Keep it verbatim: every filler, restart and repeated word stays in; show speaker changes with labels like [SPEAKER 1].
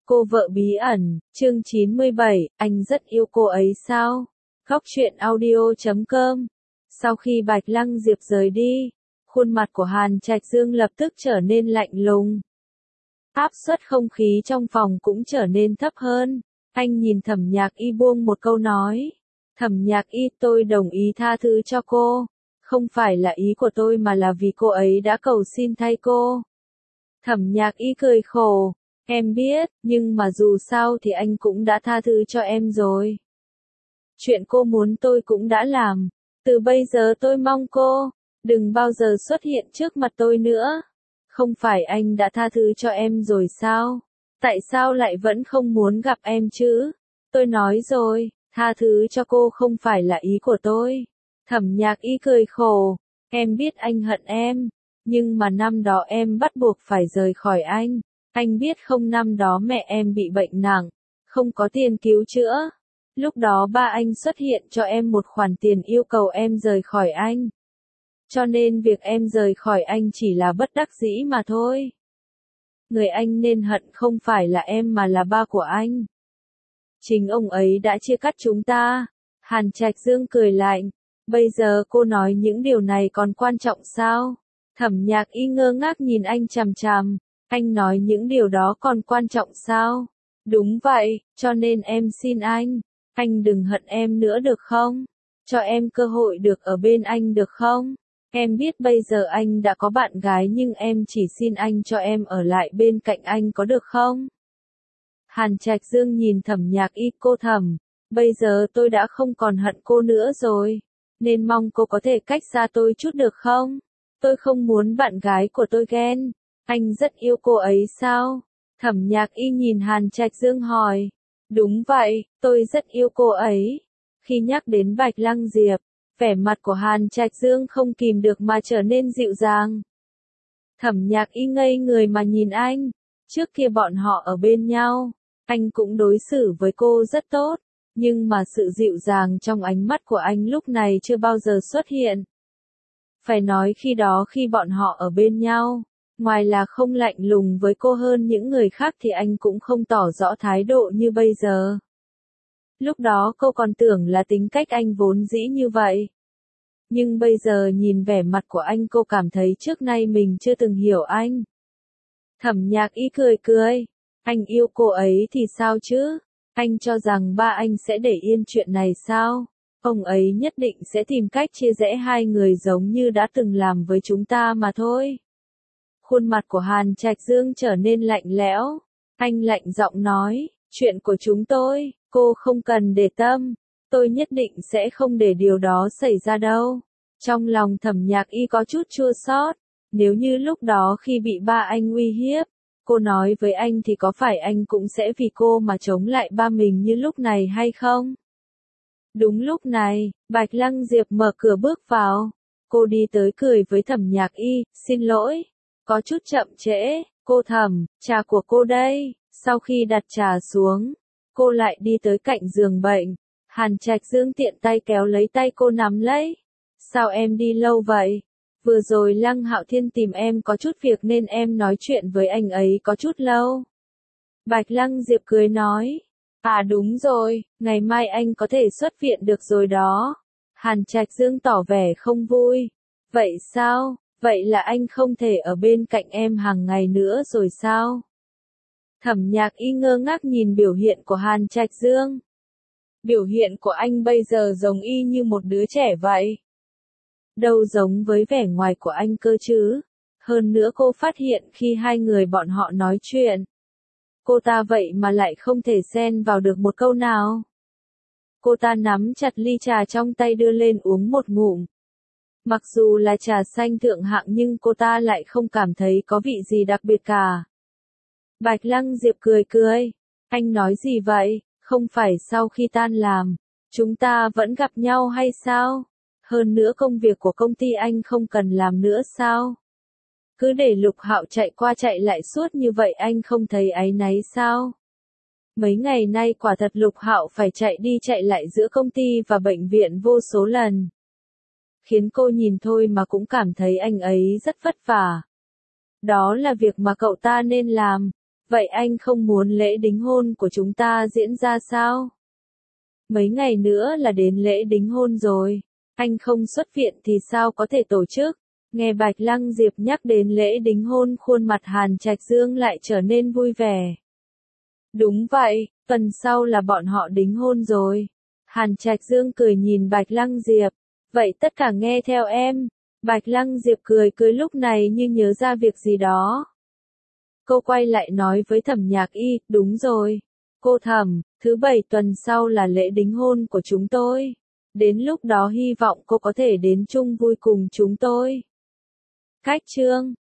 [SPEAKER 1] Cô vợ bí ẩn, chương chín mươi bảy, anh rất yêu cô ấy sao? Góc truyện audio chấm com. Sau khi Bạch Lăng Diệp rời đi, khuôn mặt của Hàn Trạch Dương lập tức trở nên lạnh lùng. Áp suất không khí trong phòng cũng trở nên thấp hơn. Anh nhìn Thẩm Nhạc Y buông một câu nói. Thẩm Nhạc Y, tôi đồng ý tha thứ cho cô. Không phải là ý của tôi mà là vì cô ấy đã cầu xin thay cô. Thẩm Nhạc Y cười khổ. Em biết, nhưng mà dù sao thì anh cũng đã tha thứ cho em rồi. Chuyện cô muốn tôi cũng đã làm. Từ bây giờ tôi mong cô, đừng bao giờ xuất hiện trước mặt tôi nữa. Không phải anh đã tha thứ cho em rồi sao? Tại sao lại vẫn không muốn gặp em chứ? Tôi nói rồi, tha thứ cho cô không phải là ý của tôi. Thẩm Nhạc Y cười khổ. Em biết anh hận em, nhưng mà năm đó em bắt buộc phải rời khỏi anh. Anh biết không, năm đó mẹ em bị bệnh nặng, không có tiền cứu chữa. Lúc đó ba anh xuất hiện cho em một khoản tiền yêu cầu em rời khỏi anh. Cho nên việc em rời khỏi anh chỉ là bất đắc dĩ mà thôi. Người anh nên hận không phải là em mà là ba của anh. Chính ông ấy đã chia cắt chúng ta. Hàn Trạch Dương cười lạnh. Bây giờ cô nói những điều này còn quan trọng sao? Thẩm Nhạc Y ngơ ngác nhìn anh chằm chằm. Anh nói những điều đó còn quan trọng sao? Đúng vậy, cho nên em xin anh. Anh đừng hận em nữa được không? Cho em cơ hội được ở bên anh được không? Em biết bây giờ anh đã có bạn gái nhưng em chỉ xin anh cho em ở lại bên cạnh anh có được không? Hàn Trạch Dương nhìn Thẩm Nhạc Y, cô Thẩm, bây giờ tôi đã không còn hận cô nữa rồi, nên mong cô có thể cách xa tôi chút được không? Tôi không muốn bạn gái của tôi ghen. Anh rất yêu cô ấy sao? Thẩm Nhạc Y nhìn Hàn Trạch Dương hỏi. Đúng vậy, tôi rất yêu cô ấy. Khi nhắc đến Bạch Lăng Diệp, vẻ mặt của Hàn Trạch Dương không kìm được mà trở nên dịu dàng. Thẩm Nhạc Y ngây người mà nhìn anh. Trước kia bọn họ ở bên nhau, anh cũng đối xử với cô rất tốt, nhưng mà sự dịu dàng trong ánh mắt của anh lúc này chưa bao giờ xuất hiện. Phải nói khi đó khi bọn họ ở bên nhau, ngoài là không lạnh lùng với cô hơn những người khác thì anh cũng không tỏ rõ thái độ như bây giờ. Lúc đó cô còn tưởng là tính cách anh vốn dĩ như vậy. Nhưng bây giờ nhìn vẻ mặt của anh cô cảm thấy trước nay mình chưa từng hiểu anh. Thẩm Nhạc Y cười cười. Anh yêu cô ấy thì sao chứ? Anh cho rằng ba anh sẽ để yên chuyện này sao? Ông ấy nhất định sẽ tìm cách chia rẽ hai người giống như đã từng làm với chúng ta mà thôi. Khuôn mặt của Hàn Trạch Dương trở nên lạnh lẽo. Anh lạnh giọng nói, chuyện của chúng tôi, cô không cần để tâm. Tôi nhất định sẽ không để điều đó xảy ra đâu. Trong lòng Thẩm Nhạc Y có chút chua xót. Nếu như lúc đó khi bị ba anh uy hiếp, cô nói với anh thì có phải anh cũng sẽ vì cô mà chống lại ba mình như lúc này hay không? Đúng lúc này, Bạch Lăng Diệp mở cửa bước vào. Cô đi tới cười với Thẩm Nhạc Y, xin lỗi. Có chút chậm trễ, cô Thẩm, trà của cô đây. Sau khi đặt trà xuống, cô lại đi tới cạnh giường bệnh. Hàn Trạch Dương tiện tay kéo lấy tay cô nắm lấy. Sao em đi lâu vậy? Vừa rồi Lăng Hạo Thiên tìm em có chút việc nên em nói chuyện với anh ấy có chút lâu. Bạch Lăng Diệp cười nói. À đúng rồi, ngày mai anh có thể xuất viện được rồi đó. Hàn Trạch Dương tỏ vẻ không vui. Vậy sao? Vậy là anh không thể ở bên cạnh em hàng ngày nữa rồi sao? Thẩm Nhạc Y ngơ ngác nhìn biểu hiện của Hàn Trạch Dương. Biểu hiện của anh bây giờ giống y như một đứa trẻ vậy. Đâu giống với vẻ ngoài của anh cơ chứ. Hơn nữa cô phát hiện khi hai người bọn họ nói chuyện, cô ta vậy mà lại không thể xen vào được một câu nào. Cô ta nắm chặt ly trà trong tay đưa lên uống một ngụm. Mặc dù là trà xanh thượng hạng nhưng cô ta lại không cảm thấy có vị gì đặc biệt cả. Bạch Lăng Diệp cười cười. Anh nói gì vậy? Không phải sau khi tan làm, chúng ta vẫn gặp nhau hay sao? Hơn nữa công việc của công ty anh không cần làm nữa sao? Cứ để Lục Hạo chạy qua chạy lại suốt như vậy anh không thấy áy náy sao? Mấy ngày nay quả thật Lục Hạo phải chạy đi chạy lại giữa công ty và bệnh viện vô số lần. Khiến cô nhìn thôi mà cũng cảm thấy anh ấy rất vất vả. Đó là việc mà cậu ta nên làm. Vậy anh không muốn lễ đính hôn của chúng ta diễn ra sao? Mấy ngày nữa là đến lễ đính hôn rồi. Anh không xuất viện thì sao có thể tổ chức? Nghe Bạch Lăng Diệp nhắc đến lễ đính hôn, khuôn mặt Hàn Trạch Dương lại trở nên vui vẻ. Đúng vậy, tuần sau là bọn họ đính hôn rồi. Hàn Trạch Dương cười nhìn Bạch Lăng Diệp. Vậy tất cả nghe theo em. Bạch Lăng Diệp cười cười lúc này như nhớ ra việc gì đó. Cô quay lại nói với Thẩm Nhạc Y, đúng rồi. Cô Thẩm, thứ bảy tuần sau là lễ đính hôn của chúng tôi. Đến lúc đó hy vọng cô có thể đến chung vui cùng chúng tôi. Cách chương